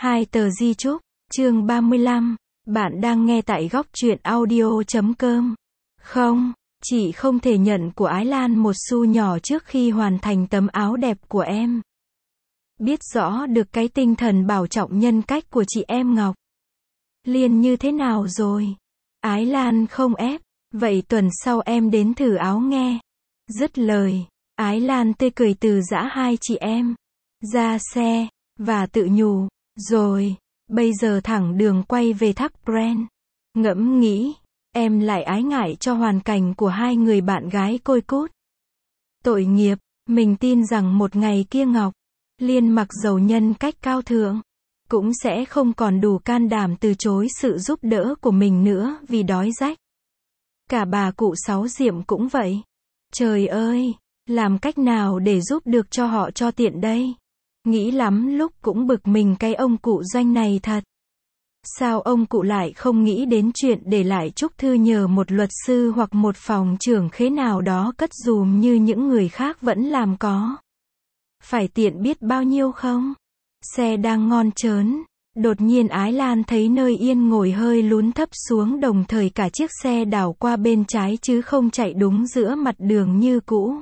Hai tờ di chúc, chương 35. Bạn đang nghe tại góc truyện audio.com. Không, chị không thể nhận của Ái Lan một xu nhỏ trước khi hoàn thành tấm áo đẹp của em. Biết rõ được cái tinh thần bảo trọng nhân cách của chị em Ngọc Liên như thế nào rồi? Ái Lan không ép, vậy tuần sau em đến thử áo nghe. Dứt lời, Ái Lan tươi cười từ giã hai chị em ra xe, và tự nhủ, rồi, bây giờ thẳng đường quay về Thác Brent. Ngẫm nghĩ, em lại ái ngại cho hoàn cảnh của hai người bạn gái côi cút. Tội nghiệp, mình tin rằng một ngày kia Ngọc Liên mặc dầu nhân cách cao thượng, cũng sẽ không còn đủ can đảm từ chối sự giúp đỡ của mình nữa vì đói rách. Cả bà cụ Sáu Diệm cũng vậy. Trời ơi, làm cách nào để giúp được cho họ cho tiện đây? Nghĩ lắm lúc cũng bực mình cái ông cụ Doanh này thật. Sao ông cụ lại không nghĩ đến chuyện để lại chúc thư nhờ một luật sư hoặc một phòng trưởng khế nào đó cất dùm như những người khác vẫn làm có? Phải tiện biết bao nhiêu không? Xe đang ngon chớn, đột nhiên Ái Lan thấy nơi yên ngồi hơi lún thấp xuống, đồng thời cả chiếc xe đảo qua bên trái chứ không chạy đúng giữa mặt đường như cũ.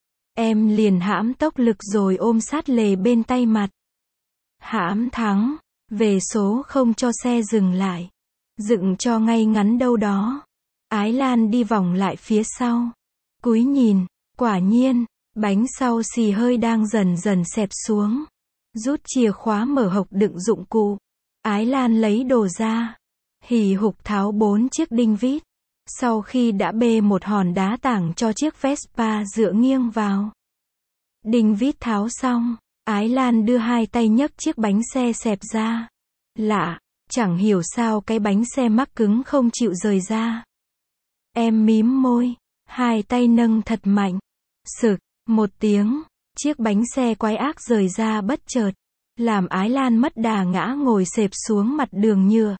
Em liền hãm tốc lực rồi ôm sát lề bên tay mặt. Hãm thắng, về số không cho xe dừng lại. Dựng cho ngay ngắn đâu đó. Ái Lan đi vòng lại phía sau. Cúi nhìn, quả nhiên, bánh sau xì hơi đang dần dần xẹp xuống. Rút chìa khóa mở hộc đựng dụng cụ. Ái Lan lấy đồ ra. Hì hục tháo 4 chiếc đinh vít. Sau khi đã bê một hòn đá tảng cho chiếc Vespa dựa nghiêng vào. Đinh vít tháo xong, Ái Lan đưa hai tay nhấc chiếc bánh xe xẹp ra. Lạ, chẳng hiểu sao cái bánh xe mắc cứng không chịu rời ra. Em mím môi, hai tay nâng thật mạnh. Sực, một tiếng, chiếc bánh xe quái ác rời ra bất chợt, làm Ái Lan mất đà ngã ngồi xẹp xuống mặt đường nhựa.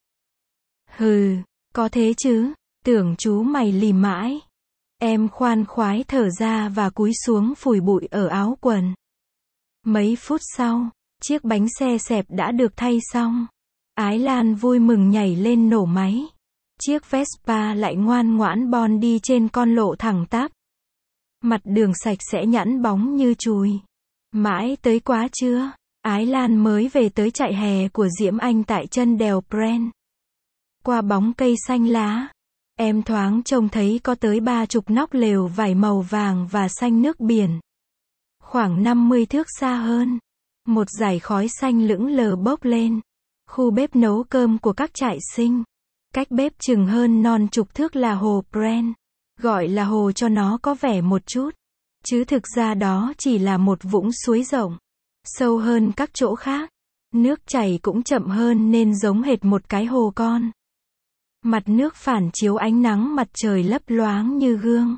Hừ, có thế chứ, tưởng chú mày lì mãi. Em khoan khoái thở ra và cúi xuống phủi bụi ở áo quần. Mấy phút sau, chiếc bánh xe xẹp đã được thay xong. Ái Lan vui mừng nhảy lên nổ máy. Chiếc Vespa lại ngoan ngoãn bon đi trên con lộ thẳng tắp. Mặt đường sạch sẽ nhẵn bóng như chùi. Mãi tới quá trưa, Ái Lan mới về tới trại hè của Diễm Anh tại chân đèo Brent. Qua bóng cây xanh lá, em thoáng trông thấy có tới 30 nóc lều vải màu vàng và xanh nước biển. Khoảng 50 thước xa hơn, một dải khói xanh lững lờ bốc lên. Khu bếp nấu cơm của các trại sinh. Cách bếp chừng hơn non chục thước là hồ Brent. Gọi là hồ cho nó có vẻ một chút, chứ thực ra đó chỉ là một vũng suối rộng, sâu hơn các chỗ khác. Nước chảy cũng chậm hơn nên giống hệt một cái hồ con. Mặt nước phản chiếu ánh nắng mặt trời lấp loáng như gương.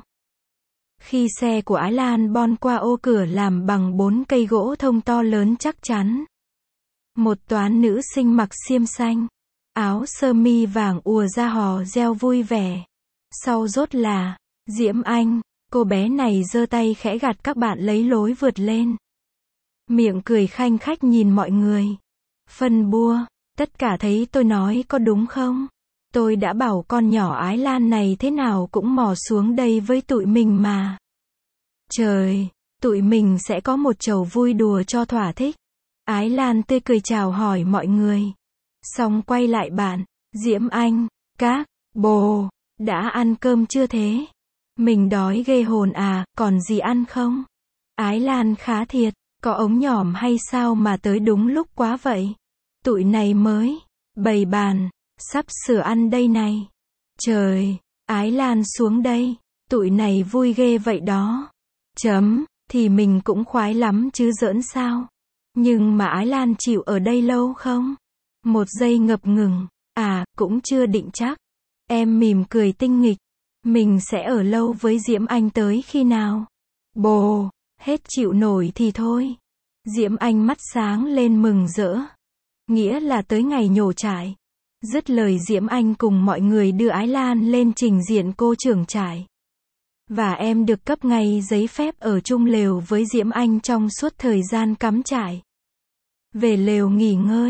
Khi xe của Ái Lan bon qua ô cửa làm bằng 4 cây gỗ thông to lớn chắc chắn, một toán nữ sinh mặc xiêm xanh, áo sơ mi vàng ùa ra hò reo vui vẻ. Sau rốt là Diễm Anh, cô bé này giơ tay khẽ gạt các bạn lấy lối vượt lên. Miệng cười khanh khách nhìn mọi người. Phân bua, tất cả thấy tôi nói có đúng không? Tôi đã bảo con nhỏ Ái Lan này thế nào cũng mò xuống đây với tụi mình mà. Trời, tụi mình sẽ có một chầu vui đùa cho thỏa thích. Ái Lan tươi cười chào hỏi mọi người. Xong quay lại bạn, Diễm Anh, các bồ, đã ăn cơm chưa thế? Mình đói ghê hồn à, còn gì ăn không? Ái Lan khá thiệt, có ống nhỏm hay sao mà tới đúng lúc quá vậy? Tụi này mới bày bàn, sắp sửa ăn đây này. Trời, Ái Lan xuống đây, tụi này vui ghê vậy đó. Thì mình cũng khoái lắm chứ giỡn sao? Nhưng mà Ái Lan chịu ở đây lâu không? Một giây ngập ngừng, cũng chưa định chắc. Em mỉm cười tinh nghịch. Mình sẽ ở lâu với Diễm Anh tới khi nào? Bồ, hết chịu nổi thì thôi. Diễm Anh mắt sáng lên mừng rỡ. Nghĩa là tới ngày nhổ trại. Dứt lời Diễm Anh cùng mọi người đưa Ái Lan lên trình diện cô trưởng trại. Và em được cấp ngay giấy phép ở chung lều với Diễm Anh trong suốt thời gian cắm trại. Về lều nghỉ ngơi,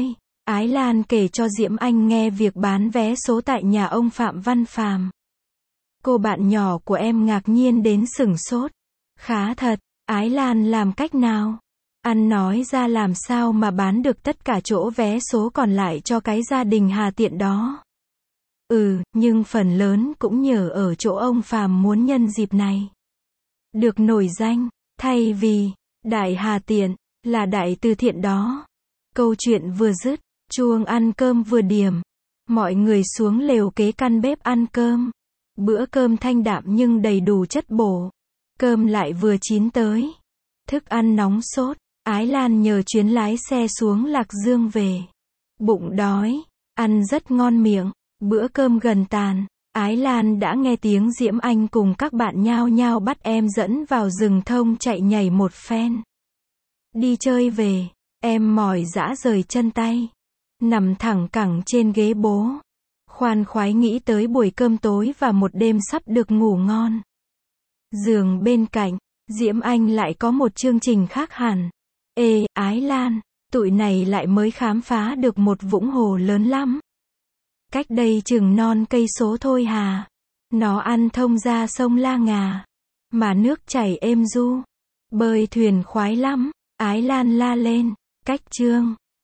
Ái Lan kể cho Diễm Anh nghe việc bán vé số tại nhà ông Phạm Văn Phàm. Cô bạn nhỏ của em ngạc nhiên đến sửng sốt. Khá thật, Ái Lan làm cách nào? Anh nói ra làm sao mà bán được tất cả chỗ vé số còn lại cho cái gia đình Hà Tiện đó. Nhưng phần lớn cũng nhờ ở chỗ ông Phàm muốn nhân dịp này được nổi danh, thay vì Đại Hà Tiện, là Đại Từ Thiện đó. Câu chuyện vừa dứt, chuông ăn cơm vừa điểm. Mọi người xuống lều kế căn bếp ăn cơm. Bữa cơm thanh đạm nhưng đầy đủ chất bổ. Cơm lại vừa chín tới. Thức ăn nóng sốt. Ái Lan nhờ chuyến lái xe xuống Lạc Dương về. Bụng đói, ăn rất ngon miệng. Bữa cơm gần tàn, Ái Lan đã nghe tiếng Diễm Anh cùng các bạn nhao nhao bắt em dẫn vào rừng thông chạy nhảy một phen. Đi chơi về, em mỏi rã rời chân tay. Nằm thẳng cẳng trên ghế bố. Khoan khoái nghĩ tới buổi cơm tối và một đêm sắp được ngủ ngon. Giường bên cạnh, Diễm Anh lại có một chương trình khác hẳn. Ê, Ái Lan, tụi này lại mới khám phá được một vũng hồ lớn lắm. Cách đây chừng non cây số thôi hà. Nó ăn thông ra sông La Ngà. Mà nước chảy êm du. Bơi thuyền khoái lắm. Ái Lan la lên. Cách chương